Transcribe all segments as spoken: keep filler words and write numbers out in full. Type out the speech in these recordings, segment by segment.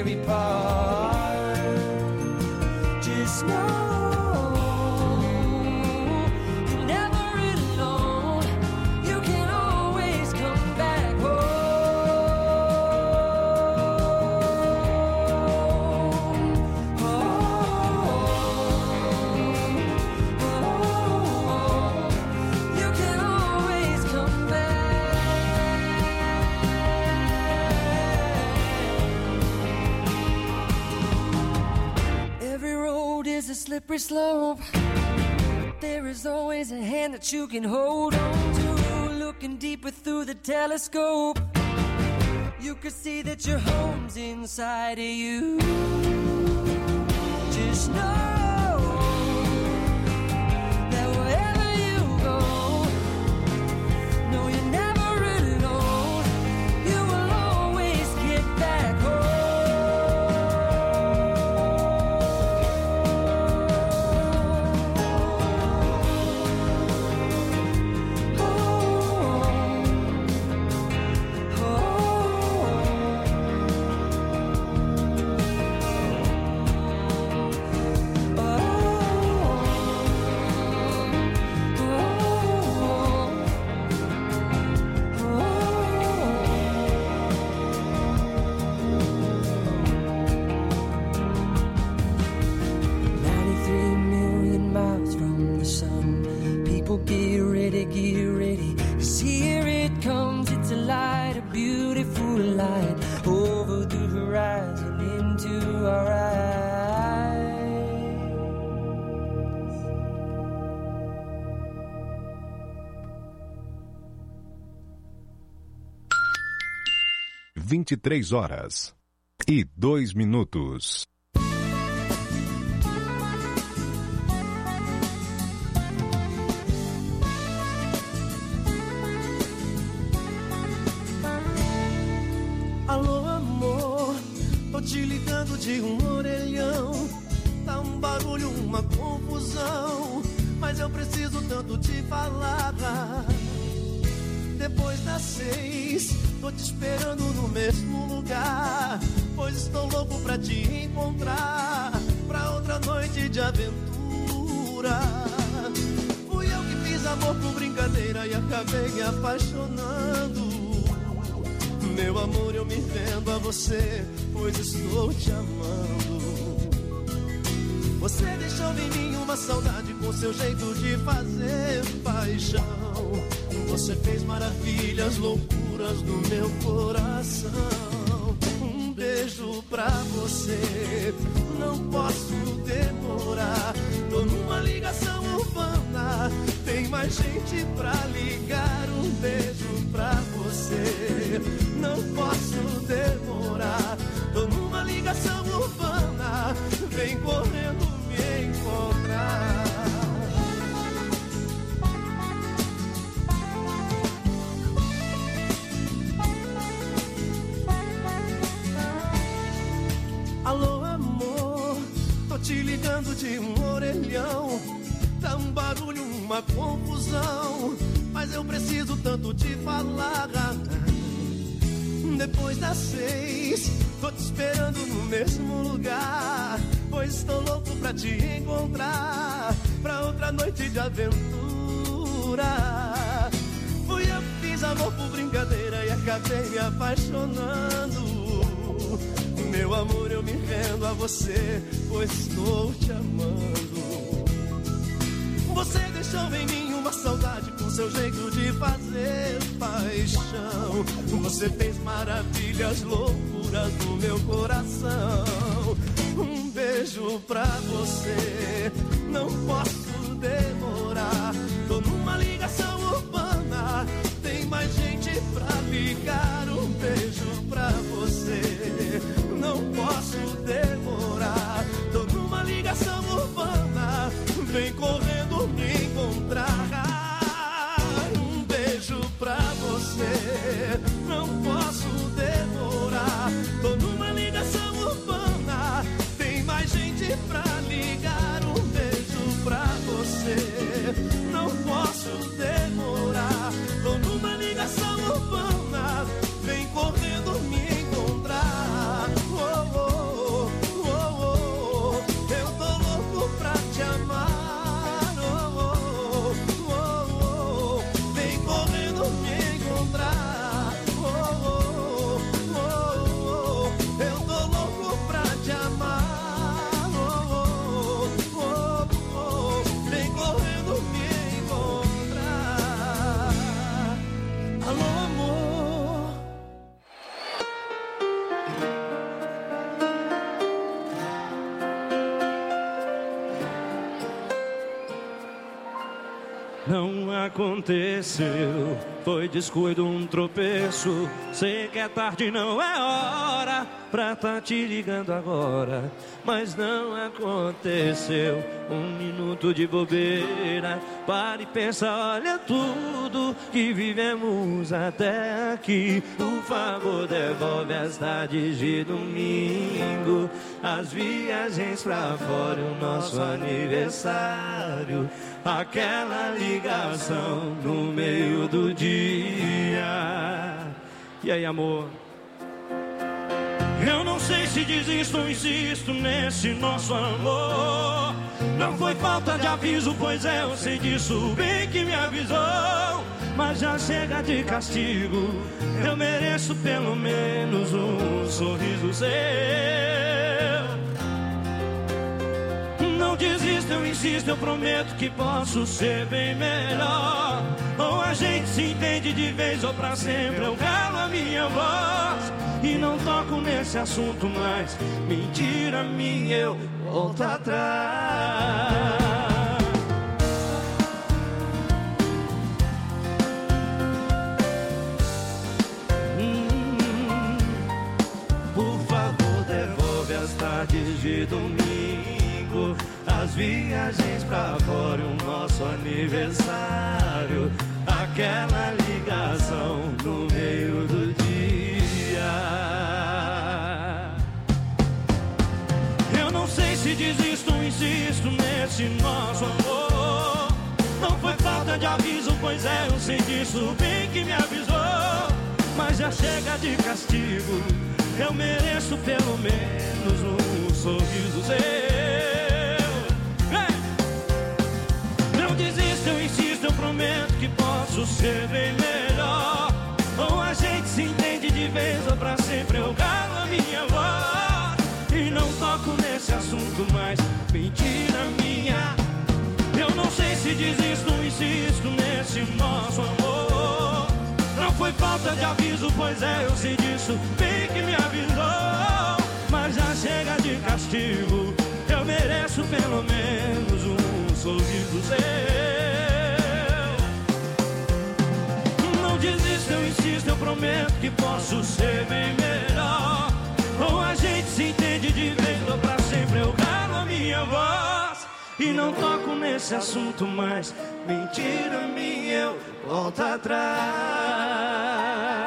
every part. Just know slippery slope. There is always a hand that you can hold on to. Looking deeper through the telescope, you can see that your home's inside of you. Just know that wherever you go, no, you're never alone. You will always get back home. Get ready, get ready, 'cause here it comes, it's a light, a beautiful light, over the horizon into our eyes. vinte e três horas e dois minutos. Alô, amor, tô te ligando de um orelhão. Tá um barulho, uma confusão, mas eu preciso tanto te falar. Depois das seis, tô te esperando no mesmo lugar, pois estou louco pra te encontrar, pra outra noite de aventura. Fui eu que fiz amor por brincadeira e acabei me apaixonando. Meu amor, eu me vendo a você, pois estou te amando. Você deixou em mim uma saudade com seu jeito de fazer paixão. Você fez maravilhas, loucuras no meu coração. Um beijo pra você, não posso demorar. Tô numa ligação urbana, tem mais gente pra ligar. Um beijo pra você, não posso demorar. Tô numa ligação urbana, vem correndo me encontrar. Alô, amor, tô te ligando de um orelhão. Tá um barulho, uma confusão, mas eu preciso tanto te falar. Depois das seis, tô te esperando no mesmo lugar, pois estou louco pra te encontrar, pra outra noite de aventura. Fui eu que fiz amor por brincadeira e acabei me apaixonando. Meu amor, eu me rendo a você, pois estou te amando. Você deixou em mim uma saudade com seu jeito de fazer paixão. Você fez maravilhas, loucuras no meu coração. Um beijo pra você, não posso demorar. Tô numa ligação urbana, tem mais gente pra ligar. Um beijo pra você, não posso demorar. Tô numa ligação urbana, vem correndo me encontrar. Um beijo pra você, não posso demorar. Tô numa ligação urbana, tem mais gente pra ligar. Um beijo pra você, não posso demorar. Tô numa ligação não aconteceu. Foi descuido, um tropeço. Sei que é tarde, não é hora pra tá te ligando agora, mas não aconteceu. Um minuto de bobeira, para e pensa, olha tudo que vivemos até aqui. Por favor, devolve as tardes de domingo, as viagens pra fora, o nosso aniversário, aquela ligação no meio do dia. E aí, amor? Eu não sei se desisto ou insisto nesse nosso amor. Não foi falta de aviso, pois é, eu sei disso, bem que me avisou. Mas já chega de castigo, eu mereço pelo menos um sorriso seu. Não desisto, eu insisto, eu prometo que posso ser bem melhor. Ou a gente se entende de vez ou pra sempre, eu calo a minha voz e não toco nesse assunto mais. Mentira minha, eu volto atrás. hum, Por favor, devolve as tardes de domingo, as viagens pra fora, o nosso aniversário, aquela ligação no meio do dia. Eu não sei se desisto ou insisto nesse nosso amor. Não foi falta de aviso, pois é, eu sei disso, bem que me avisou. Mas já chega de castigo, eu mereço pelo menos um sorriso seu. Não desisto, eu insisto, eu prometo que posso ser bem melhor. Ou a gente se entende de vez ou pra sempre, eu calo a minha voz e não toco nesse assunto mais. Mentira minha, eu não sei se desisto ou insisto nesse nosso amor. Não foi falta de aviso, pois é, eu sei disso, bem que me avisou. Mas já chega de castigo, eu mereço pelo menos um sorriso seu. Não desisto, eu insisto, eu prometo que posso ser bem melhor. Ou a gente se entende de vez ou pra sempre, eu calo a minha voz e não toco nesse assunto mais. Mentira minha, eu volto atrás.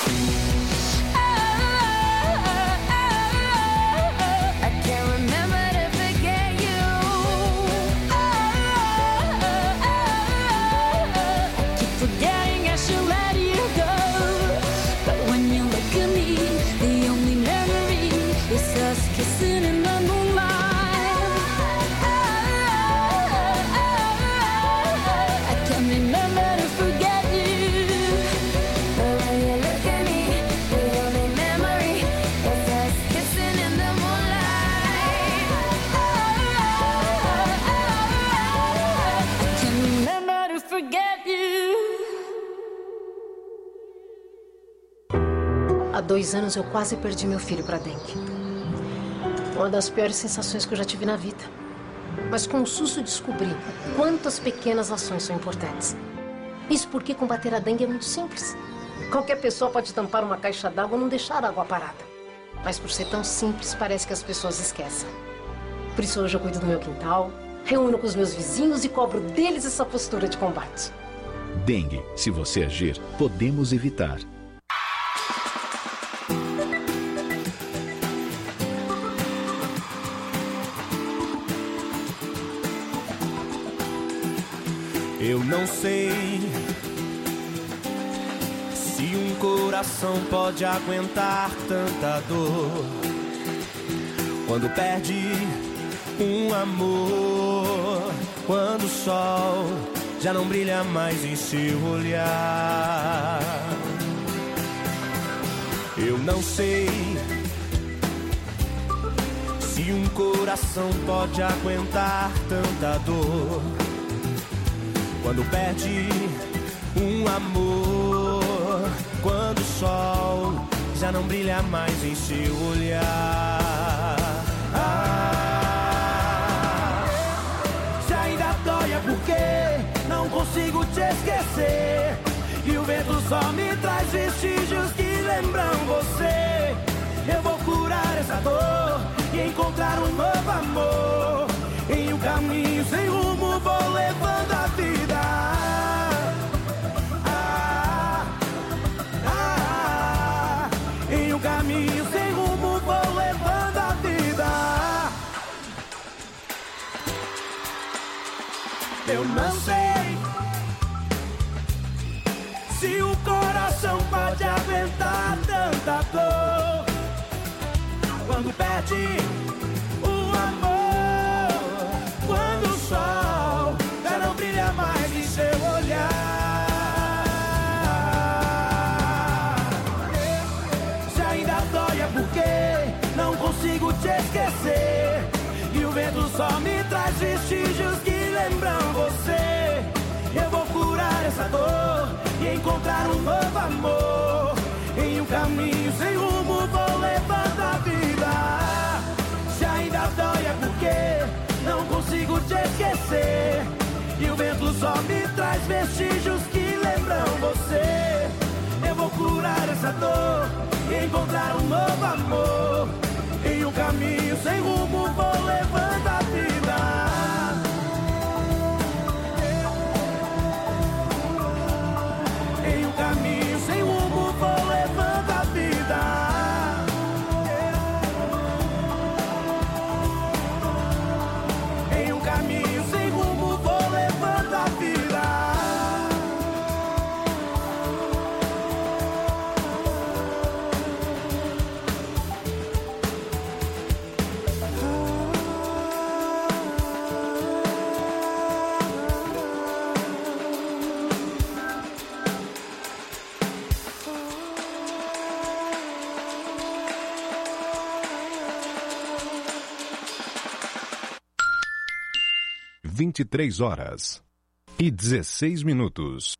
Há dois anos eu quase perdi meu filho para dengue. Uma das piores sensações que eu já tive na vida. Mas com o susto descobri quantas pequenas ações são importantes. Isso porque combater a dengue é muito simples. Qualquer pessoa pode tampar uma caixa d'água ou não deixar a água parada. Mas por ser tão simples, parece que as pessoas esquecem. Por isso hoje eu cuido do meu quintal, reúno com os meus vizinhos e cobro deles essa postura de combate. Dengue, se você agir, podemos evitar. Eu não sei se um coração pode aguentar tanta dor quando perde um amor, quando o sol já não brilha mais em seu olhar. Eu não sei se um coração pode aguentar tanta dor quando perde um amor, quando o sol já não brilha mais em seu olhar. Ah, já ainda dói é porque não consigo te esquecer, e o vento só me traz vestígios que lembram você. Eu vou curar essa dor e encontrar um novo amor. Em um caminho sem rumo vou levando a vida. Ah, ah, ah. Em um caminho sem rumo vou levando a vida. Eu não sei se o coração pode aguentar tanta dor quando perde o amor, quando o sol já não brilha mais em seu olhar. Já ainda dói é porque não consigo te esquecer, e o vento só me traz vestígios que lembram você. Eu vou curar essa dor e encontrar um novo amor. Em um caminho sem rumo vou levando a vida. Se ainda dói é porque não consigo te esquecer, e o vento só me traz vestígios que lembram você. Eu vou curar essa dor e encontrar um novo amor. Em um caminho sem rumo vou levando a vida. Em um caminho sem rumo vou levando a vida. Em um caminho sem rumo vou levando a vida. vinte e três horas e dezesseis minutos.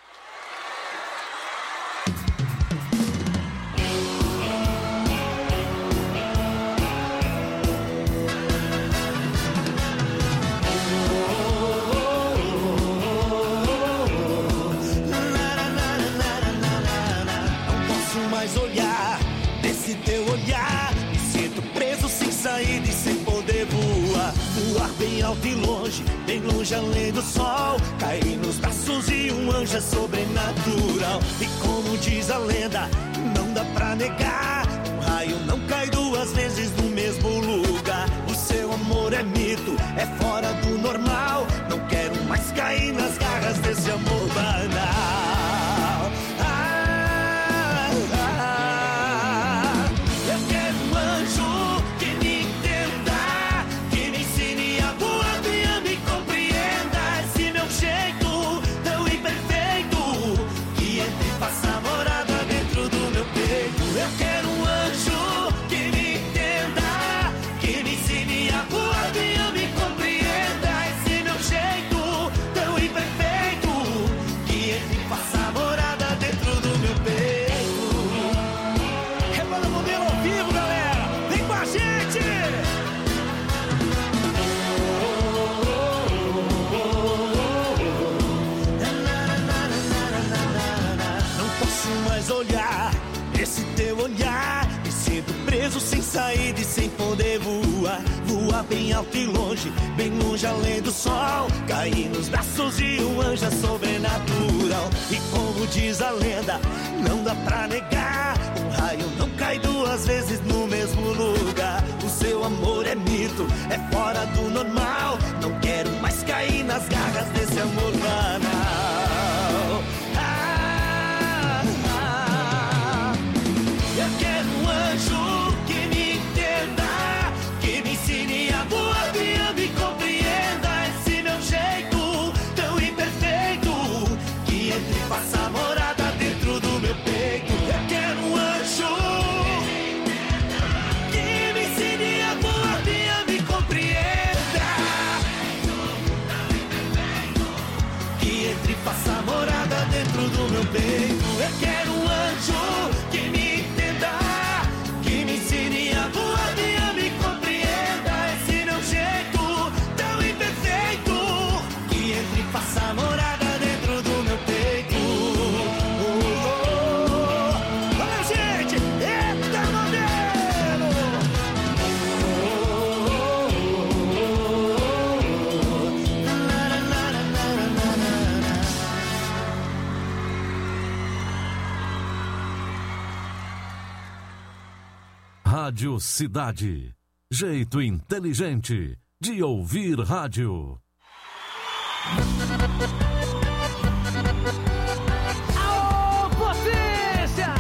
Não posso mais olhar nesse teu olhar, me sinto preso sem saída e sem poder voar. Voar bem alto e longe, bem longe além do sol, cair nos braços de um anjo é sobrenatural. E como diz a lenda, dá pra negar. Um raio não cai duas vezes no mesmo lugar. O seu amor é mito, é fora do normal. Não quero mais cair nas garras desse amor banal. Ah, ah, eu quero um anjo que me entenda, que me ensine a voar, que me compreenda. Esse meu jeito tão imperfeito, que entre e faça morada dentro do meu peito. Eu quero um anjo que me entenda, que me ensine a voar, que me compreenda. Esse meu jeito tão imperfeito, que entre e faça morada dentro do meu peito. Rebanda Modelo ao vivo, galera! Vem com a gente! Não posso mais olhar esse teu olhar. Me sinto preso sem saída e sem poder voar. Voar bem alto e longe, bem longe além do sol. Cair nos braços de um anjo é sobrenatural. E como diz a lenda, não dá pra negar. Um raio não cai duas vezes no mesmo lugar. O seu amor é mito, é fora do normal. Não quero mais cair nas garras desse amor banal. Ah, ah, eu quero um anjo que me entenda, que me ensine a voar, que me compreenda. Esse meu jeito tão imperfeito, que entre e faça morada dentro do meu peito. Eu quero um anjo que me ensine a voar, que me compreenda. Que entre e faça morada dentro do meu peito. Eu quero um anjo que me entenda, que me ensine a voar, que me compreenda. Esse meu jeito tão imperfeito, que entre e faça morada dentro do meu peito. Oh, oh, oh. Valeu, gente! Eita, modelo! Oh, oh, oh, oh. Na, na, na, na, na, na, na. Rádio Cidade. Jeito inteligente de ouvir rádio. Aô, potência!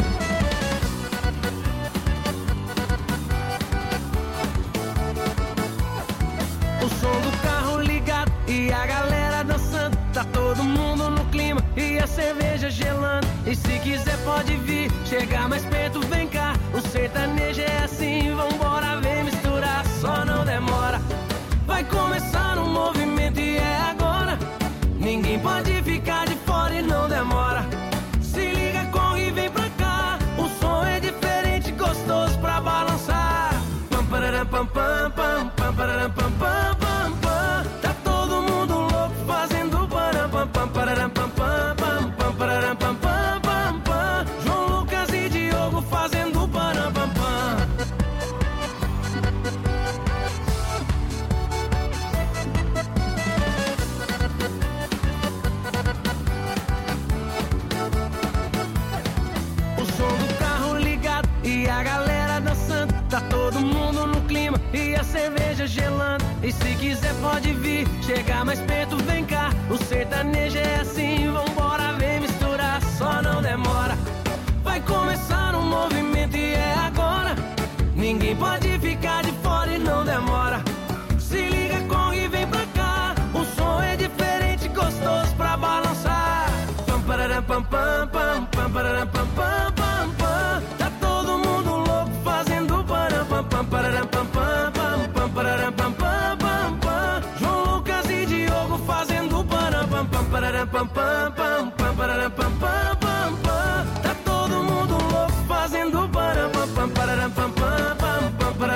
O som do carro ligado e a galera dançando. Tá todo mundo no clima e a cerveja gelando. E se quiser pode vir, chegar mais perto, vem cá. O sertanejo é assim, vambora, vem misturar, só não demora. Vai começar um movimento e é agora. Ninguém pode ficar de fora e não demora. Se liga, corre e vem pra cá. O som é diferente, gostoso pra balançar. Pam, pararam, pam, pam, pam, pam, pararam, pam, pam, pam, pam. Tá todo mundo louco fazendo param, pam, pam, pararam, pam, pam, pam, pam, pararam, pam, pam, pam, pam. João Lucas e Diogo fazendo param, pam, pam. E a galera dançando, tá todo mundo no clima e a cerveja gelando. E se quiser pode vir, chegar mais perto, vem cá. O sertanejo é assim, vambora, vem misturar, só não demora. Vai começar um movimento e é agora. Ninguém pode ficar de fora e não demora. Se liga, corre e vem pra cá. O som é diferente, gostoso pra balançar. Pam, pararam, pam, pam, pam, pam, pararam, pam, pam, pam, pam. Tá todo mundo louco fazendo param, pam, pam, pararam, pam, pam, pam, pam, pararam, pam, pam, pam, pam. João Lucas e Diogo fazendo param, pam, pam, pararam, pam, pam, pam, pam, pararam, pam, pam, pam, pam. Tá todo mundo louco fazendo param, pam, pam, pararam, pam, pam, pam, pam, pararam.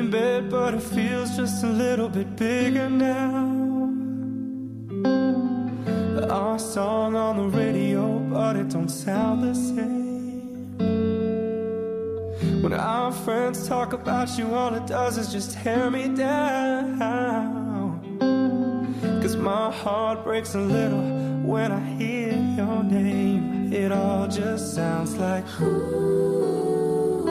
in bed, but it feels just a little bit bigger now. Our song on the radio, but it don't sound the same. When our friends talk about you, all it does is just tear me down. Cause my heart breaks a little when I hear your name. It all just sounds like ooh.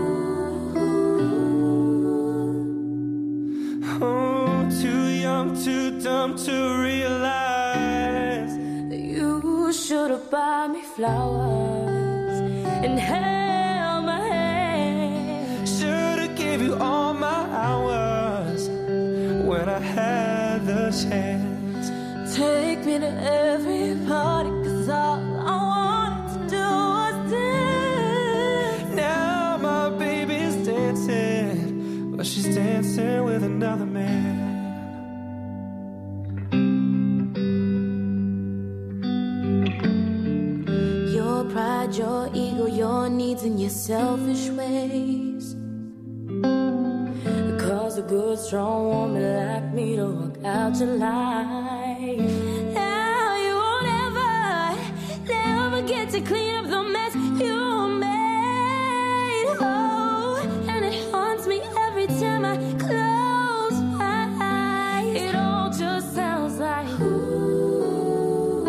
Oh, too young, too dumb to realize that you should have bought me flowers and held my hand. Should have gave you all my hours when I had the chance. Take me to every party, cause all I wanted to do was dance. Now my baby's dancing, but she's dancing with another man. Your pride, your ego, your needs and your selfish ways cause a good, strong woman like me to walk out your life. Now you won't ever, never get to clean up the mess you made. Oh, and it haunts me every time I close my eyes. It all just sounds like ooh.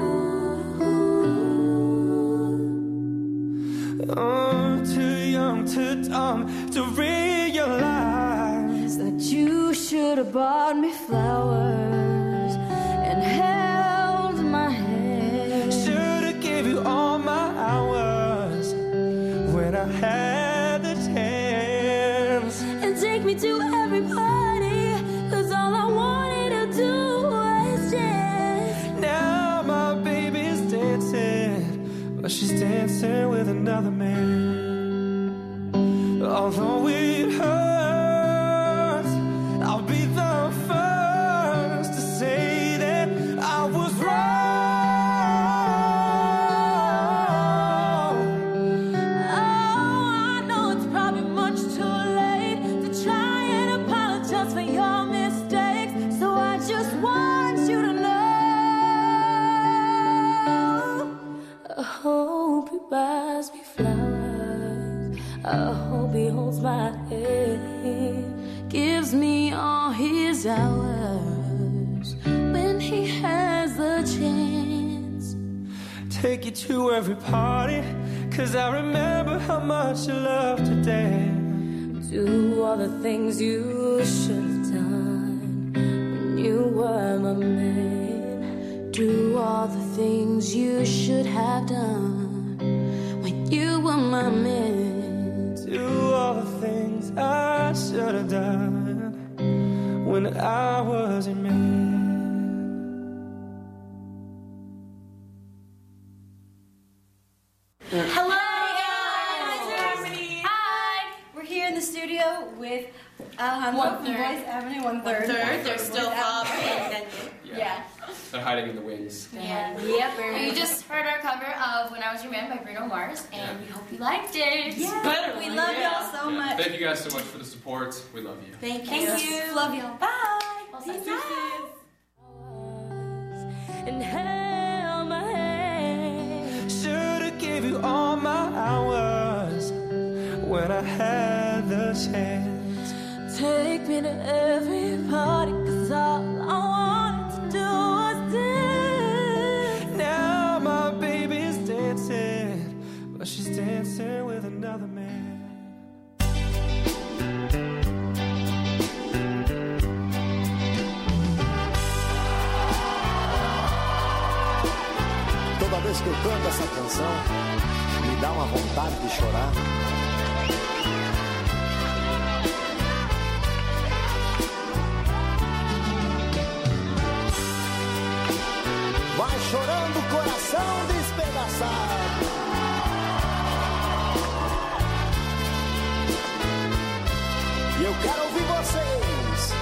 Oh, too young, too dumb to realize that you should have bought me flowers and held my hand. Should have gave you all my hours when I had the chance. And take me to every party, cause all I wanted to do was dance. Now my baby's dancing, but she's dancing with another man. Although it hurts, I'll be the first to say that I was wrong. Oh, I know it's probably much too late to try and apologize for your mistakes. So I just want you to know I hope he buys me flowers. I hope he holds my hand, gives me all his hours when he has the chance. Take you to every party, cause I remember how much you loved to dance. Do all the things you should have done when you were my man. Do all the things you should have done when you were my man. Do all the things I should have done when I was your man. Hello, guys! Hi! We're here in the studio with um, One from third. Voice Avenue, one third. One third. There's still Bob and then Yeah. yeah. They're hiding in the wings. Yeah. Yep. We just heard our cover of When I Was Your Man by Bruno Mars, and we hope you liked it. Yeah. Better We one, love yeah. y'all so much. Thank you guys so much for the support. We love you. Thank you. Thank you. Love y'all. Bye. Peace out. And held my hand. Should have gave you all my hours when I had the chance. Take me to every party, cause all I wanted to do was dance. Now my baby's dancing, but she's dancing with another man. Toda vez que eu canto essa canção, me dá uma vontade de chorar. Vai chorando o coração despedaçado. E eu quero ouvir vocês.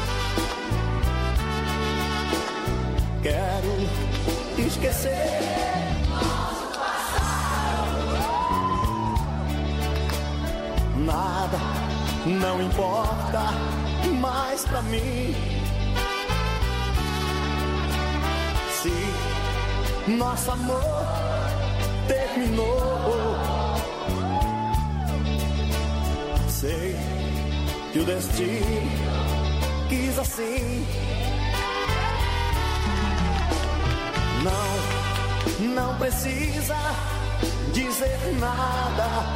Quero esquecer nosso passado. Nada não importa mais pra mim. Se nosso amor terminou, sei que o destino quis assim. Não, não precisa dizer nada.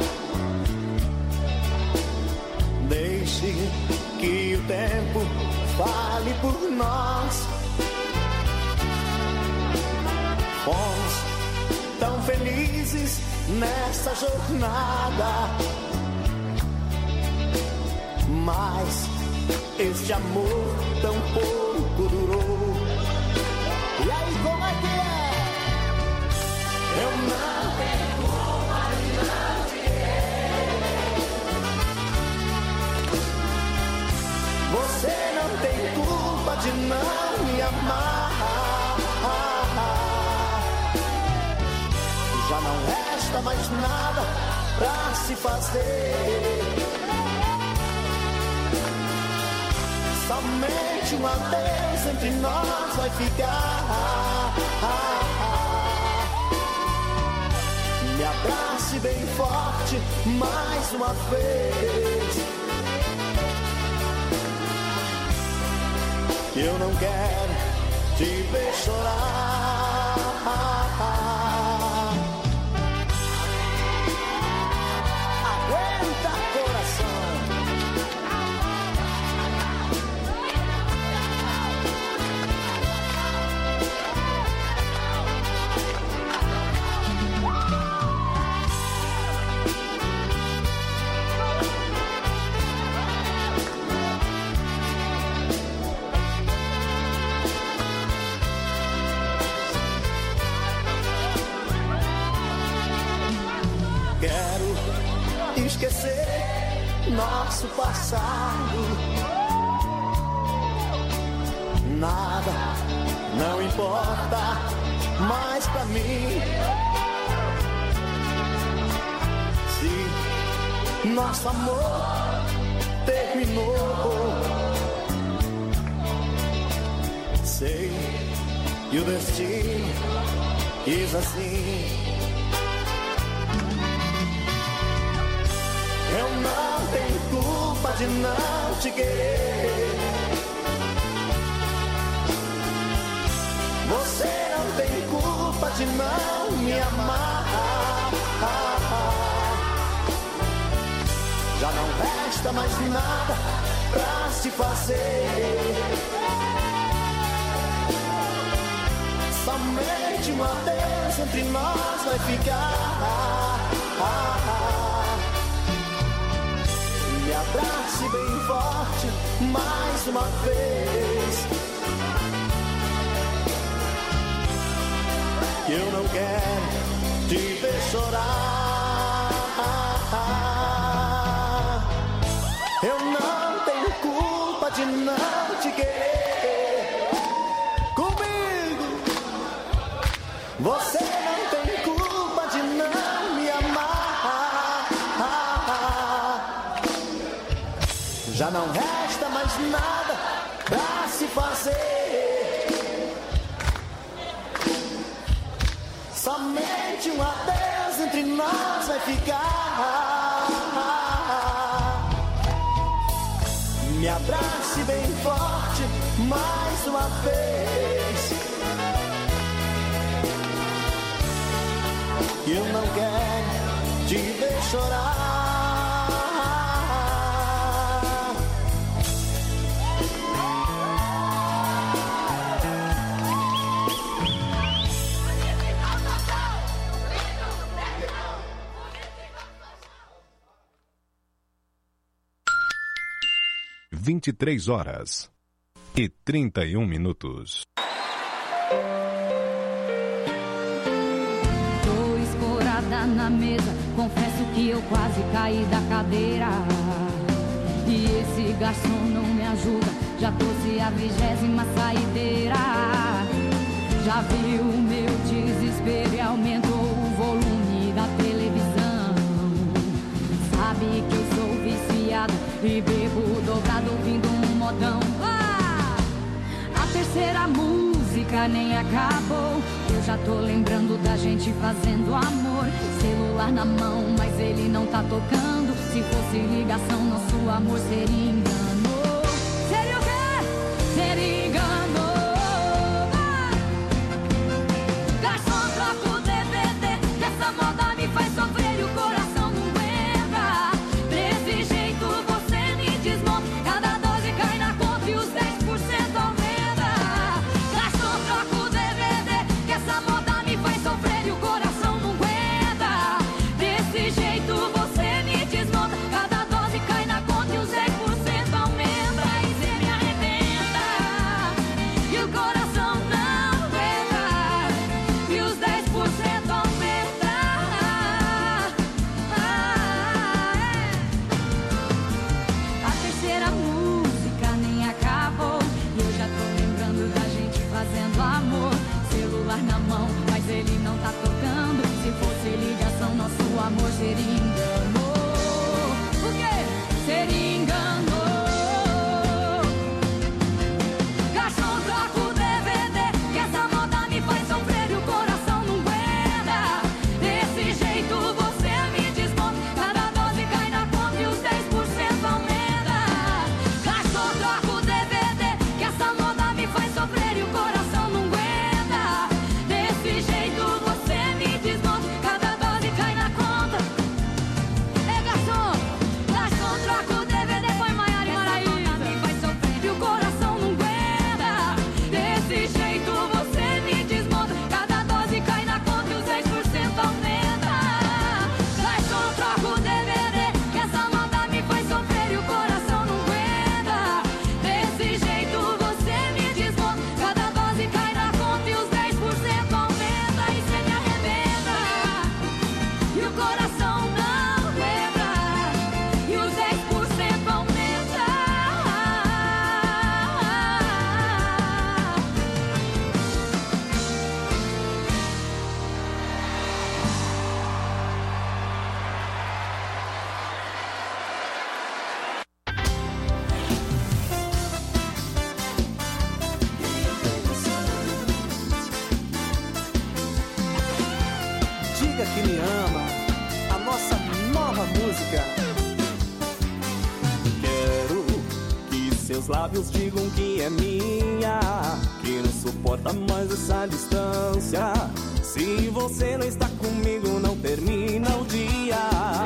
Deixe que o tempo fale por nós. Fomos tão felizes nessa jornada, mas este amor tão pouco durou. E aí, como é que é? Eu não tenho culpa de não te querer. Você não tem culpa de não me amar. Já não resta mais nada pra se fazer. Somente um adeus entre nós vai ficar. Me abrace bem forte mais uma vez. Eu não quero te ver chorar. Aguenta, coração. Quero esquecer nosso passado. Nada, não importa mais pra mim. Se nosso amor terminou, sei que o destino quis assim. Eu não tenho culpa de não te querer. Você não tem culpa de não me amar. Já não resta mais nada pra se fazer. Somente um adeus entre nós vai ficar. Me abrace bem forte mais uma vez. Eu não quero te ver chorar. Eu não tenho culpa de não te querer. Comigo você não tem culpa de não me amar. Já não resta mais nada pra se fazer. Somente um adeus entre nós vai ficar. Me abrace bem forte mais uma vez. Eu não quero te ver chorar. vinte e três horas e trinta e um minutos. Tô escorada na mesa, confesso que eu quase caí da cadeira. E esse garçom não me ajuda, já trouxe a vigésima saideira. Já viu o meu desespero e aumentou o volume da televisão. Sabe que eu sou viciada e bebo dobrado ouvindo um modão. Ah! A terceira música nem acabou, eu já tô lembrando da gente fazendo amor. Celular na mão, mas ele não tá tocando. Se fosse ligação, nosso amor seria engano. Seria o quê? Seria engano. Ah! Garçom, troca o D V D, que essa moda me faz sofrer e o coração não aguenta. Desse jeito você me desmonta, cada dose cai na conta e os dez por cento aumenta. Garçom, troca o D V D, que essa moda me faz sofrer e o coração não aguenta. Desse jeito você me desmonta, cada dose cai na conta e os dez por cento aumenta. E cê me arrebenta e o coração não aguenta, e os dez por cento aumenta. A terceira música nem acabou e eu já tô lembrando da gente fazendo amor. Celular na mão, mas ele não tá tocando. Se fosse ligação, nosso amor seria engano. O quê? Seria engano. Garçom, troca o D V D, que essa moda me faz sofrer e o coração não aguenta. Desse jeito você me desmonta, cada dose cai na conta e os dez por cento aumenta. Garçom, troca o D V D, que essa moda me faz sofrer e o coração não aguenta. Desse jeito você me desmonta, cada dose cai na conta. É garçom, garçom, troca o D V D, põe Maiara e Maraísa. Me faz sofrer e o coração não aguenta. Desse jeito você me desmonta, cada dose cai na conta e os dez por cento aumenta. Garçom, troca o D V D, que essa moda me faz sofrer e o coração não aguenta. Desse jeito você me desmonta, cada dose cai na conta e os dez por cento aumenta. E cê me arrebenta e o coração não aguenta, e os dez por cento aumenta. Diga que me ama, a nossa nova música. Quero que seus lábios digam que é minha, que não suporta mais essa distância. Se você não está comigo, não termina o dia.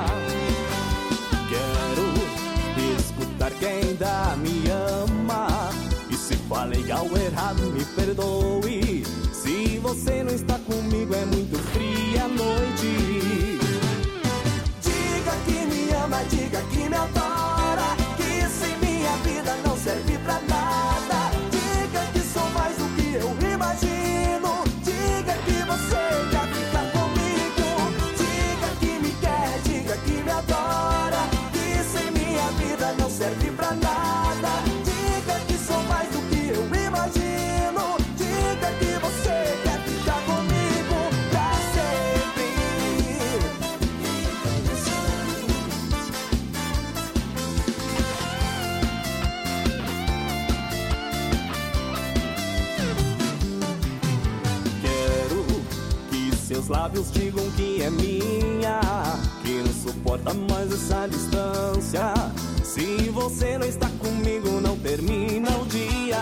Quero escutar quem ainda me ama, e se falei algo errado, me perdoe. Se você não está comigo, é muito fria a noite. Diga que me ama, diga que me adora, que sem minha vida não serve pra nada. Diga que sou mais do que eu imagino. Diga que você quer ficar comigo. Diga que me quer, diga que me adora, que sem minha vida não serve pra nada. Diga que sou mais do que eu imagino. Diga que você quer ficar comigo pra sempre. Quero que seus lábios digam que é minha, que não suporta mais essa distância. Se você não está comigo, não termina o dia.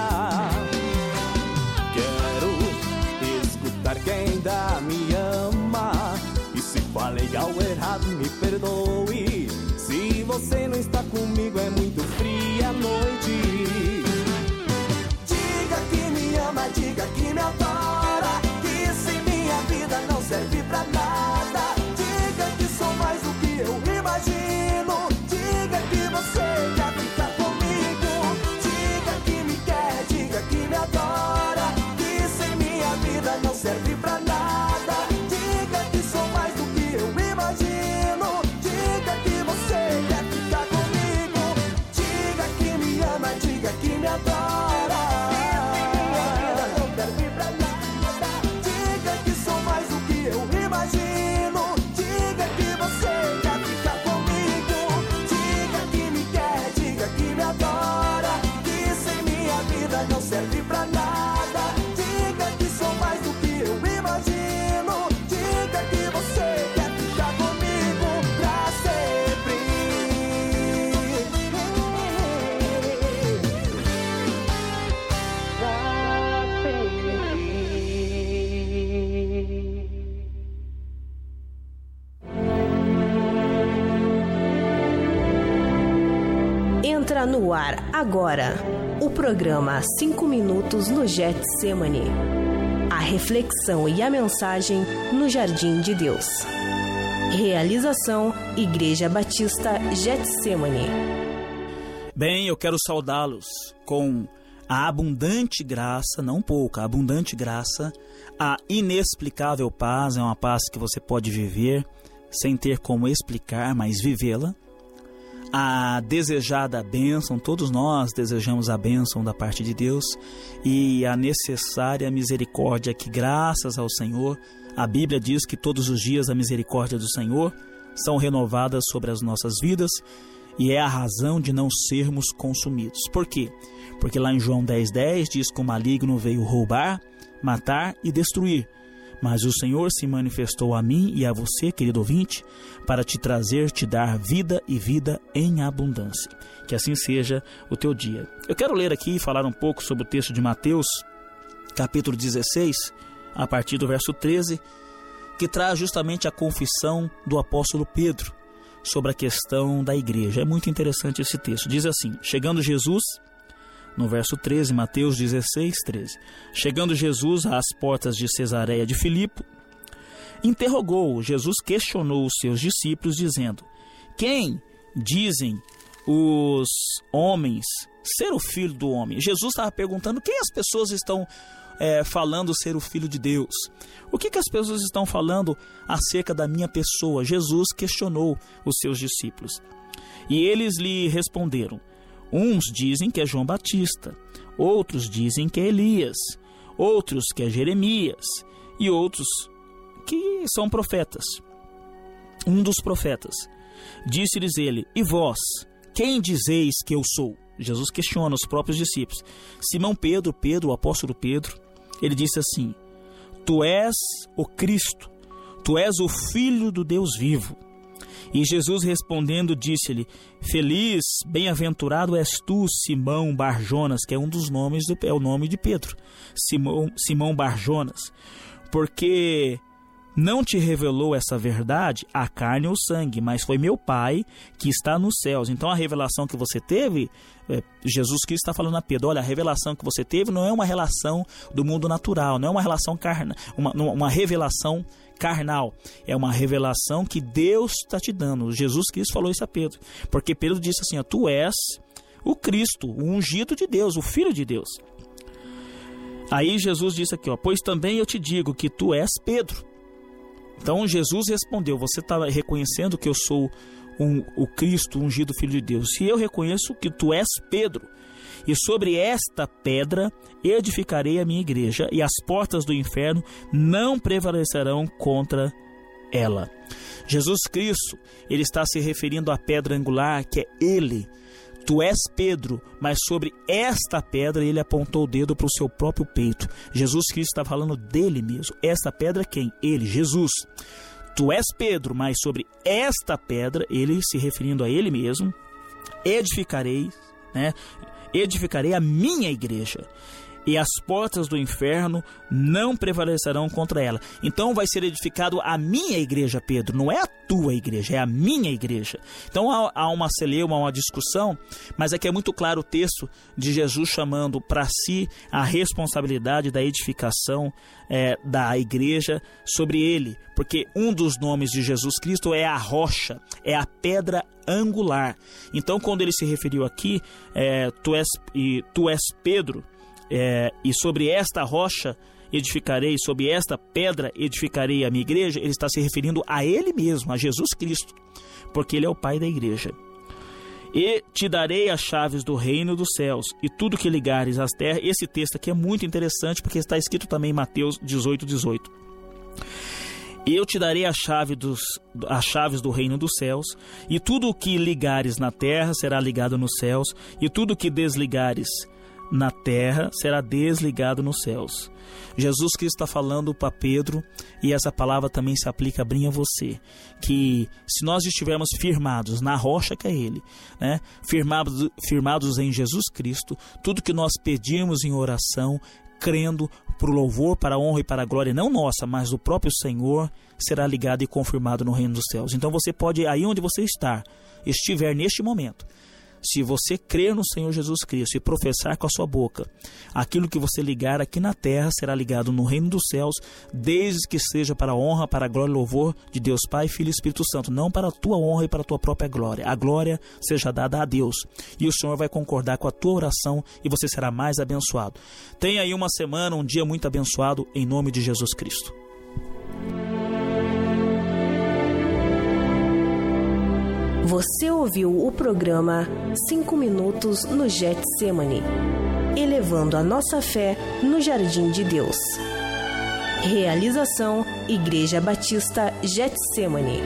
Quero escutar quem ainda me ama, e se falei algo errado, me perdoe. Se você não está comigo, é muito fria a noite. Diga que me ama, diga que me adora, que sem minha vida não serve pra nada. Diga que sou mais do que eu imagino. Diga que você quer ficar comigo. Diga que me quer, diga que me adora, que sem minha vida não serve pra nada. Diga que sou mais do que eu imagino. Diga que você quer ficar comigo mas não serve pra nada. Diga que sou mais do que eu imagino. Diga que você quer ficar comigo pra sempre. Entra no ar agora o programa cinco minutos no Getsemane. A reflexão e a mensagem no Jardim de Deus. Realização Igreja Batista Getsemane. Bem, eu quero saudá-los com a abundante graça, não pouca, a abundante graça, a inexplicável paz. É uma paz que você pode viver sem ter como explicar, mas vivê-la. A desejada bênção, todos nós desejamos a bênção da parte de Deus, e a necessária misericórdia que, graças ao Senhor, a Bíblia diz que todos os dias a misericórdia do Senhor são renovadas sobre as nossas vidas, e é a razão de não sermos consumidos. Por quê? Porque lá em João dez, dez diz que o maligno veio roubar, matar e destruir. Mas o Senhor se manifestou a mim e a você, querido ouvinte, para te trazer, te dar vida e vida em abundância. Que assim seja o teu dia. Eu quero ler aqui e falar um pouco sobre o texto de Mateus, capítulo dezesseis, a partir do verso treze, que traz justamente a confissão do apóstolo Pedro sobre a questão da igreja. É muito interessante esse texto. Diz assim: chegando Jesus... No verso treze, Mateus dezesseis, treze. Chegando Jesus às portas de Cesareia de Filipe, interrogou, Jesus questionou os seus discípulos, dizendo: quem dizem os homens ser o Filho do Homem? Jesus estava perguntando quem as pessoas estão é, falando ser o Filho de Deus. O que, que as pessoas estão falando acerca da minha pessoa? Jesus questionou os seus discípulos. E eles lhe responderam: uns dizem que é João Batista, outros dizem que é Elias, outros que é Jeremias, e outros que são profetas. Um dos profetas. Disse-lhes ele: e vós, quem dizeis que eu sou? Jesus questiona os próprios discípulos. Simão Pedro, Pedro, o apóstolo Pedro, ele disse assim: tu és o Cristo, tu és o Filho do Deus vivo. E Jesus respondendo disse-lhe: feliz, bem-aventurado és tu, Simão Barjonas, que é um dos nomes, do, é o nome de Pedro, Simão, Simão Barjonas, porque não te revelou essa verdade a carne ou sangue, mas foi meu Pai que está nos céus. Então a revelação que você teve, é, Jesus Cristo está falando a Pedro: olha, a revelação que você teve não é uma relação do mundo natural, não é uma relação carnal, uma, uma revelação carnal, é uma revelação que Deus está te dando. Jesus Cristo falou isso a Pedro, porque Pedro disse assim: ó, tu és o Cristo, o ungido de Deus, o Filho de Deus. Aí Jesus disse aqui, ó, pois também eu te digo que tu és Pedro. Então Jesus respondeu: você está reconhecendo que eu sou um, o Cristo, o ungido Filho de Deus, e eu reconheço que tu és Pedro, e sobre esta pedra edificarei a minha igreja, e as portas do inferno não prevalecerão contra ela. Jesus Cristo, ele está se referindo à pedra angular, que é ele. Tu és Pedro, mas sobre esta pedra ele apontou o dedo para o seu próprio peito. Jesus Cristo está falando dele mesmo. Esta pedra quem? Ele, Jesus. Tu és Pedro, mas sobre esta pedra, ele se referindo a ele mesmo, edificarei, né? Edificarei a minha igreja, e as portas do inferno não prevalecerão contra ela. Então vai ser edificado a minha igreja, Pedro, não é a tua igreja, é a minha igreja. Então há, há uma celeuma, uma discussão, mas aqui é muito claro o texto de Jesus chamando para si a responsabilidade da edificação é, da igreja sobre ele, porque um dos nomes de Jesus Cristo é a rocha, é a pedra angular. Então quando ele se referiu aqui, é, tu, és, e, tu és Pedro, É, e sobre esta rocha edificarei, sobre esta pedra edificarei a minha igreja, ele está se referindo a ele mesmo, a Jesus Cristo, porque ele é o Pai da igreja. E te darei as chaves do reino dos céus, e tudo que ligares às terras. Esse texto aqui é muito interessante, porque está escrito também em Mateus dezoito, dezoito. Eu te darei a chave dos, as chaves do reino dos céus, e tudo o que ligares na terra será ligado nos céus, e tudo o que desligares na terra será desligado nos céus. Jesus Cristo está falando para Pedro, e essa palavra também se aplica a mim e a você, que se nós estivermos firmados na rocha que é Ele, né? firmados, firmados em Jesus Cristo, tudo que nós pedimos em oração, crendo para o louvor, para a honra e para a glória, não nossa, mas do próprio Senhor, será ligado e confirmado no reino dos céus. Então você pode, aí onde você está, estiver neste momento, se você crer no Senhor Jesus Cristo e professar com a sua boca, aquilo que você ligar aqui na terra será ligado no reino dos céus, desde que seja para a honra, para a glória e louvor de Deus Pai, Filho e Espírito Santo, não para a tua honra e para a tua própria glória. A glória seja dada a Deus, e o Senhor vai concordar com a tua oração e você será mais abençoado. Tenha aí uma semana, um dia muito abençoado, em nome de Jesus Cristo. Você ouviu o programa cinco minutos no Getsemane, elevando a nossa fé no Jardim de Deus. Realização Igreja Batista Getsemane.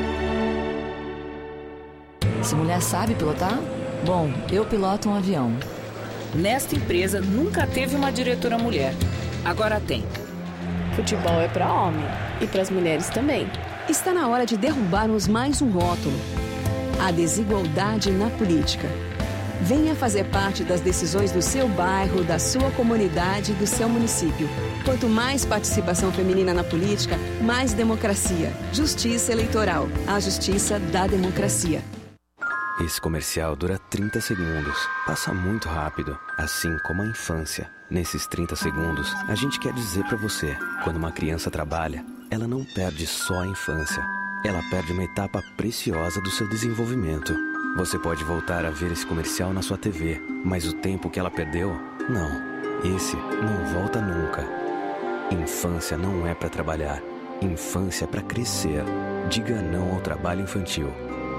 Essa mulher sabe pilotar? Bom, eu piloto um avião. Nesta empresa nunca teve uma diretora mulher. Agora tem. Futebol é para homem e para as mulheres também. Está na hora de derrubarmos mais um rótulo: a desigualdade na política. Venha fazer parte das decisões do seu bairro, da sua comunidade, do seu município. Quanto mais participação feminina na política, mais democracia. Justiça eleitoral. A justiça da democracia. Esse comercial dura trinta segundos. Passa muito rápido, assim como a infância. Nesses trinta segundos, a gente quer dizer pra você: quando uma criança trabalha, ela não perde só a infância. Ela perde uma etapa preciosa do seu desenvolvimento. Você pode voltar a ver esse comercial na sua T V, mas o tempo que ela perdeu, não. Esse não volta nunca. Infância não é para trabalhar. Infância é para crescer. Diga não ao trabalho infantil.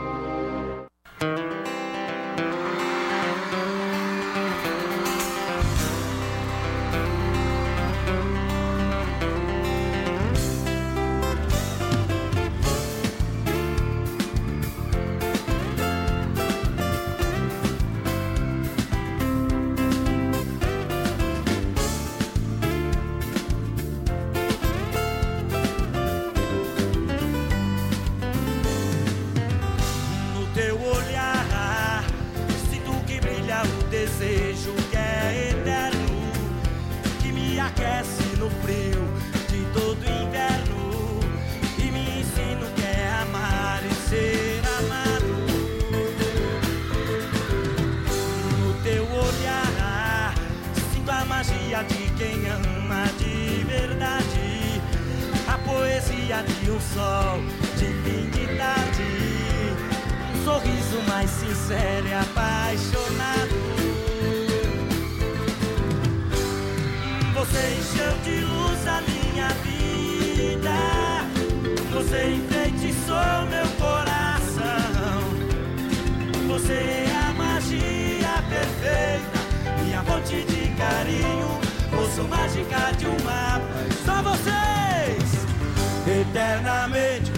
Eternamente,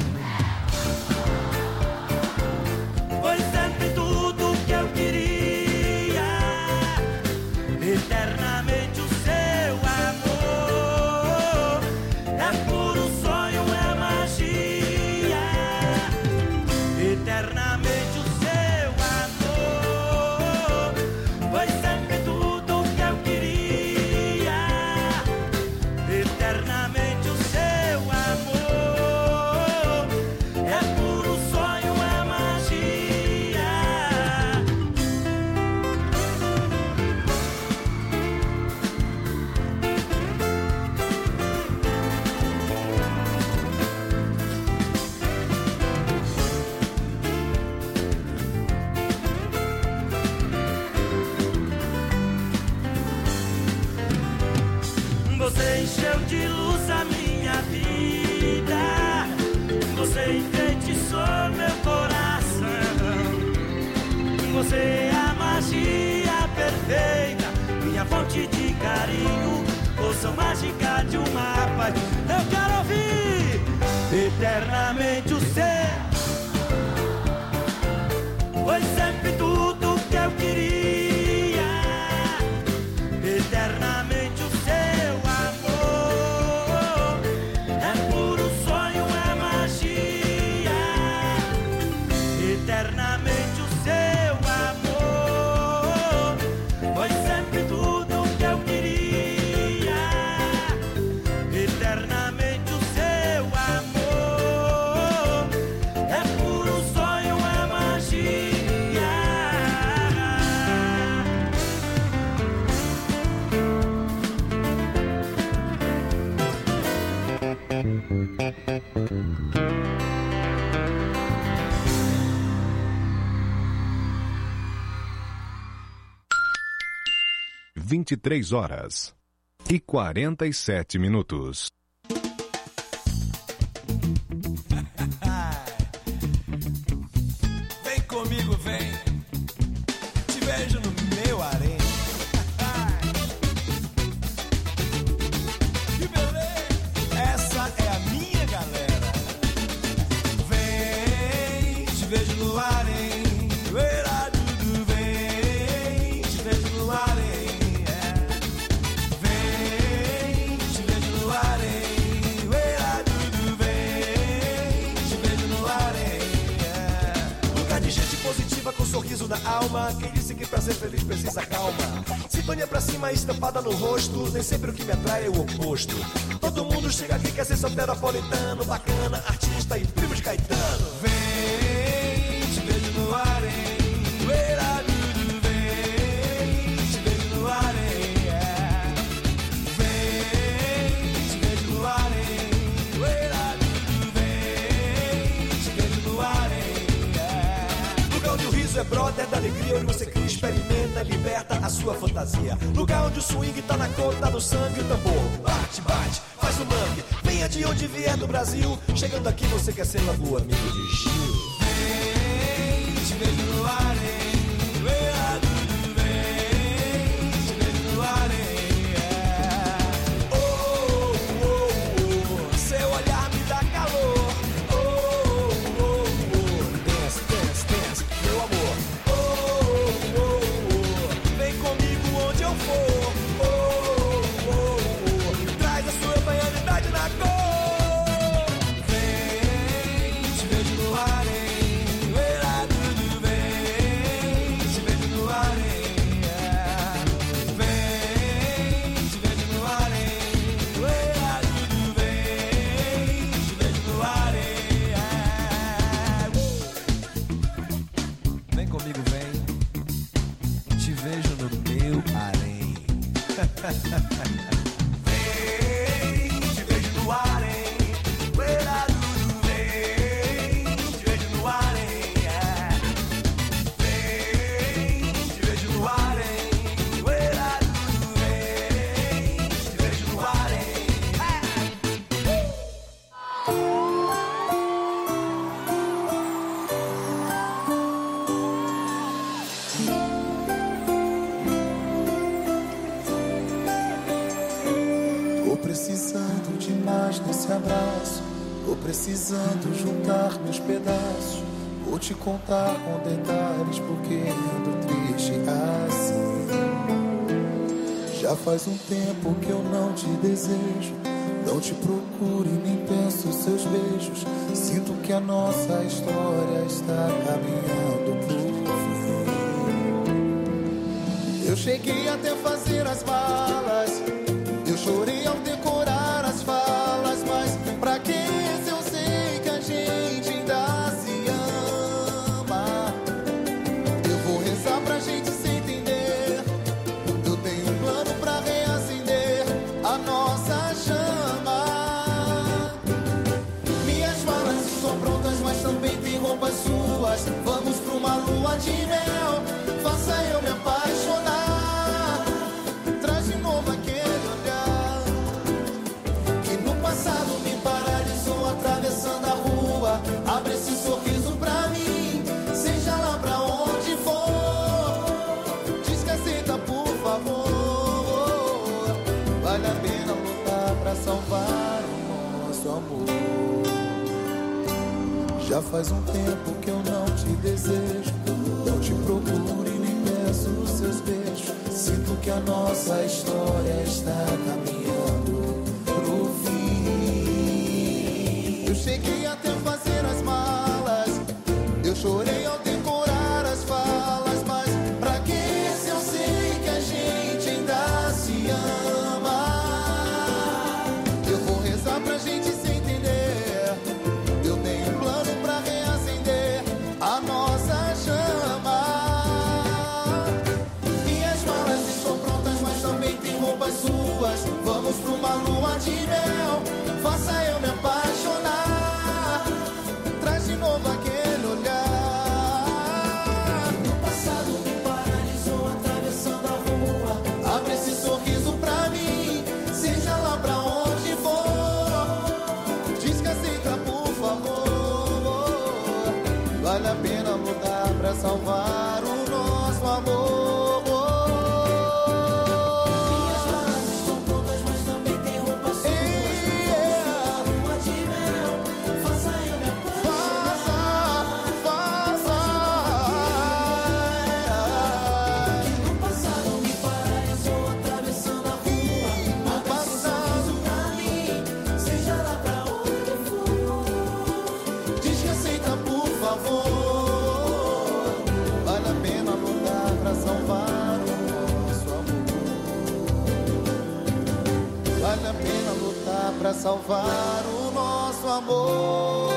foi sempre tudo que eu queria. Eternamente o seu amor é puro sonho, é magia. Eternamente o seu amor foi sempre tudo que eu queria. Eternamente o seu amor você encheu de luz a minha vida. Você enfeitiçou meu coração. Você é a magia perfeita, minha fonte de carinho, poção mágica de uma paz. Eu quero ouvir eternamente o seu. Foi sempre tudo que eu queria. vinte e três horas e quarenta e sete minutos. Vem comigo, vem. Te vejo no meu harém. Que beleza! Essa é a minha galera. Vem, te vejo no harém. Uera, dudu, vem, te vejo no harém. É. Vem, te vejo no harém. Uera, dudu, vem, te vejo no harém. É. Lugar de gente positiva com sorriso na alma. Quem disse que pra ser feliz precisa calma? Sintonia pra cima, estampada no rosto. Nem sempre o que me atrai é o oposto. Todo mundo chega aqui, quer ser soteropolitano, bacana, artista e primo de Caetano. Vem, te vejo no harém. Uera, dudu, vem, te vejo no harém. É. Vem, te vejo no harém. Uera, dudu, vem, te vejo no harém. É. Lugar onde o riso é brother da alegria, onde você cria, experimenta, liberta a sua fantasia. Lugar onde o swing tá na cor, tá no sangue, o tambor bate, bate, faz o mangue. Venha de onde vier do Brasil, chegando aqui você quer ser logo amigo de Gil. Vem, te vejo no harém. Uera, dudu, vem, te vejo no harém. É. Oh, oh, oh, seu olhar me dá calor. Oh, oh, oh, dance, dance, dance, meu amor. Oh, oh, oh, vem comigo onde eu for. Oh, oh, oh, traz a sua baianidade na cor. Vem, te vejo no harém. Uera, dudu, vem, te vejo no harém. É. Vem, te vejo no harém. Uera, dudu, vem, te vejo no harém. É. Vem comigo, vem. Te vejo no meu harém. Vem, te vejo no harém. Uera, dudu, vem, te vejo no harém. É. Vem, te vejo no harém. Uera, dudu, vem, te vejo no harém. Tô precisando de mais desse abraço. Tô precisando juntar meus pedaços. Vou te contar com detalhes porque ando triste assim. Já faz um tempo que eu não te desejo. Não te procuro e nem penso seus beijos. Sinto que a nossa história está caminhando pro fim. Eu cheguei até fazer as malas. Eu chorei ao decorar as falas. Mas pra que se eu sei que a gente ainda se ama? Eu vou rezar pra gente se entender. Eu tenho um plano pra reacender a nossa chama. Minhas malas estão prontas, mas também tem roupas suas. Vamos pra uma lua de mel. Faça eu me apaixonar. Traz de novo aquele olhar que no passado me paralisou atravessando a rua. Abre esse sorriso pra mim, seja lá pra onde for. Diz que aceita, por favor. Vale a pena lutar pra salvar o nosso amor. Já faz um tempo que eu não te desejo. Não te procuro e nem peço seus beijos. Sinto que a nossa história está caminhando pro fim. Eu cheguei até fazer as malas. Eu chorei ao decorar as falas. Mas pra que se eu sei que a gente ainda se ama? Eu vou rezar pra gente se entender. Eu tenho um plano pra reacender a nossa chama. Minhas malas estão prontas, mas também tem roupas suas. Vamos pra uma lua de mel. Faça eu me apaixonar. Traz de novo aquele olhar pra salvar o nosso amor.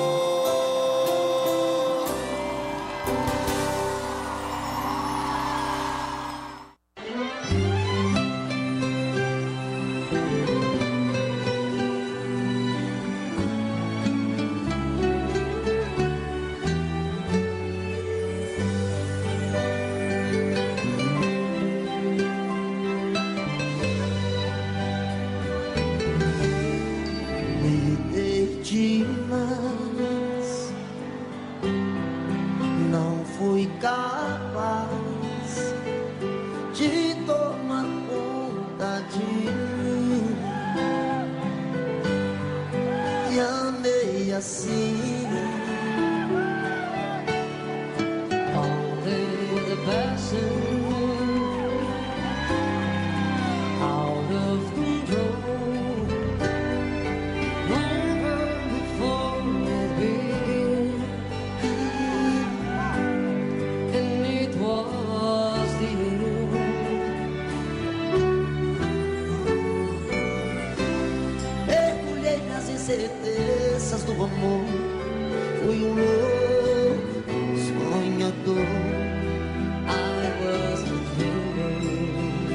Certezas do amor, fui um louco sonhador. I was dreaming,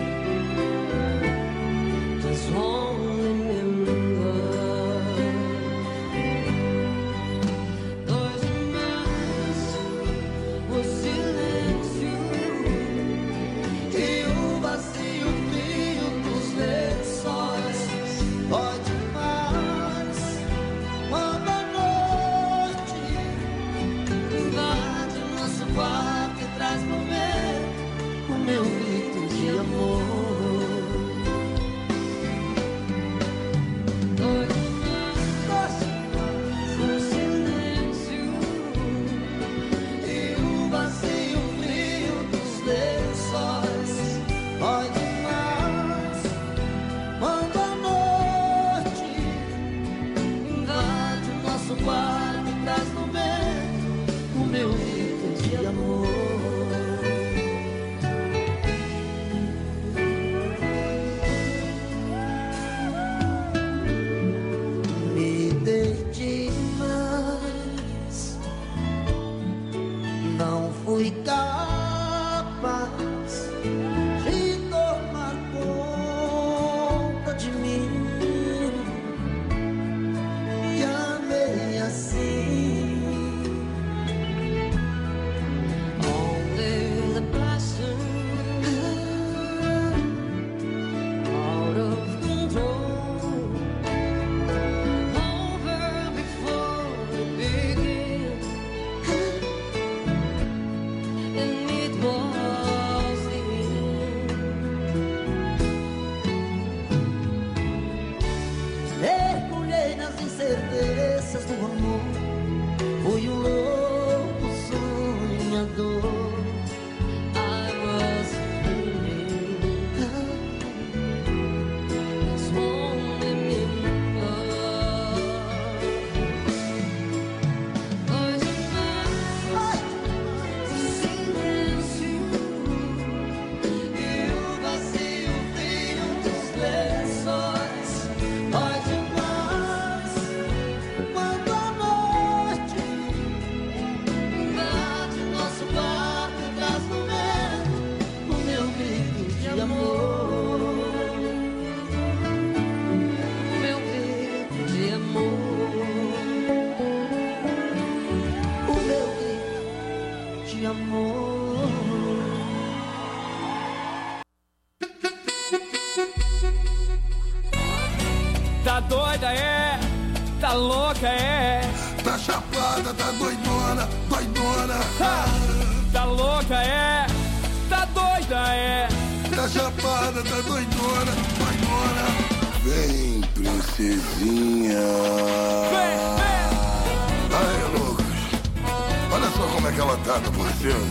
just one remember. Dois irmãos, o silêncio e o vazio frio dos lençóis. Pode meu grito de amor. Dois irmãos, o silêncio e o vazio frio dos lençóis. Dói demais quando a noite invade o nosso quarto e traz no vento o meu grito de amor. Fui capaz de tomar conta de mim e amei assim. Only the passion out of control over before it begins. And it was the end. Mergulhei nas incertezas do amor, fui um louco sonhador. I was dreaming, just one remember. Dois irmãos, silêncio e o vazio frio dos lençóis. Dói demais quando a noite invade nosso quarto e traz no vento o meu grito de amor. O meu grito de amor. O meu grito de amor. Tá doida, é? Tá louca, é? Tá chapada, tá doidona, doidona. Ha! Tá louca, é? Tá doida, é? Tá chapada, tá doidona, doidona. Vem, princesinha. Vem, vem. Ai, Lucas, olha só como é que ela tá, meu parceiro.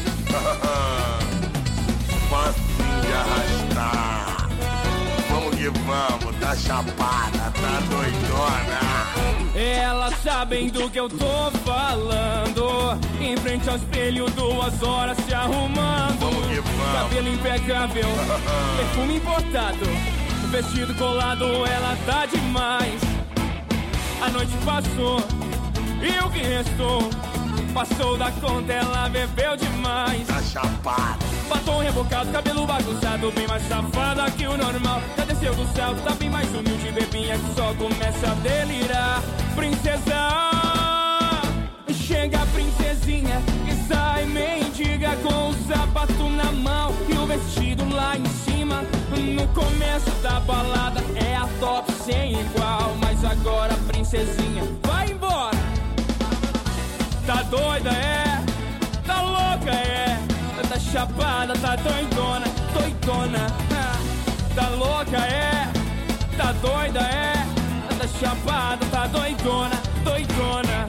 Facinho de arrastar. Vamos que vamos, tá chapada, tá doidona. Elas sabem do que eu tô falando. Em frente ao espelho, duas horas se arrumando. Vamos que vamos. Cabelo impecável, perfume importado. vestido colado, ela tá demais. A noite passou e o que restou passou da conta, ela bebeu demais. Tá chapado. Batom rebocado, cabelo bagunçado, bem mais safada que o normal. Já desceu do céu, tá bem mais humilde, bebinha que só começa a delirar. Princesa, chega a princesinha que sai mendiga com o sapato na mão e o vestido lá em cima. No começo da balada é a top sem igual, mas agora a princesinha vai embora. Tá doida, é? Tá louca, é? Tá chapada, tá doidona, doidona. Tá louca, é? Tá doida, é? Tá chapada, tá doidona, doidona.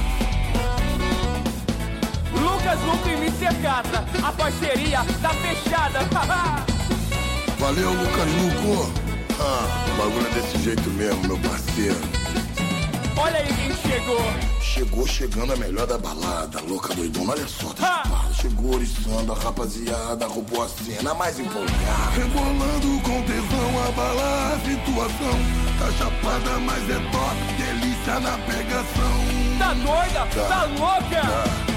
Lucas Luco e mister Catra, a parceria tá fechada. Valeu, Lucas Luco. Ah, o bagulho é desse jeito mesmo, meu parceiro. Olha aí quem chegou. Chegou chegando a melhor da balada, louca doidona, olha só, tá chapado. Chegou oriçando a rapaziada, roubou a cena mais empolgada. Rebolando com tesão, abalar a situação. Tá chapada, mas é top, delícia na pegação. Tá doida? Tá, tá louca? Tá.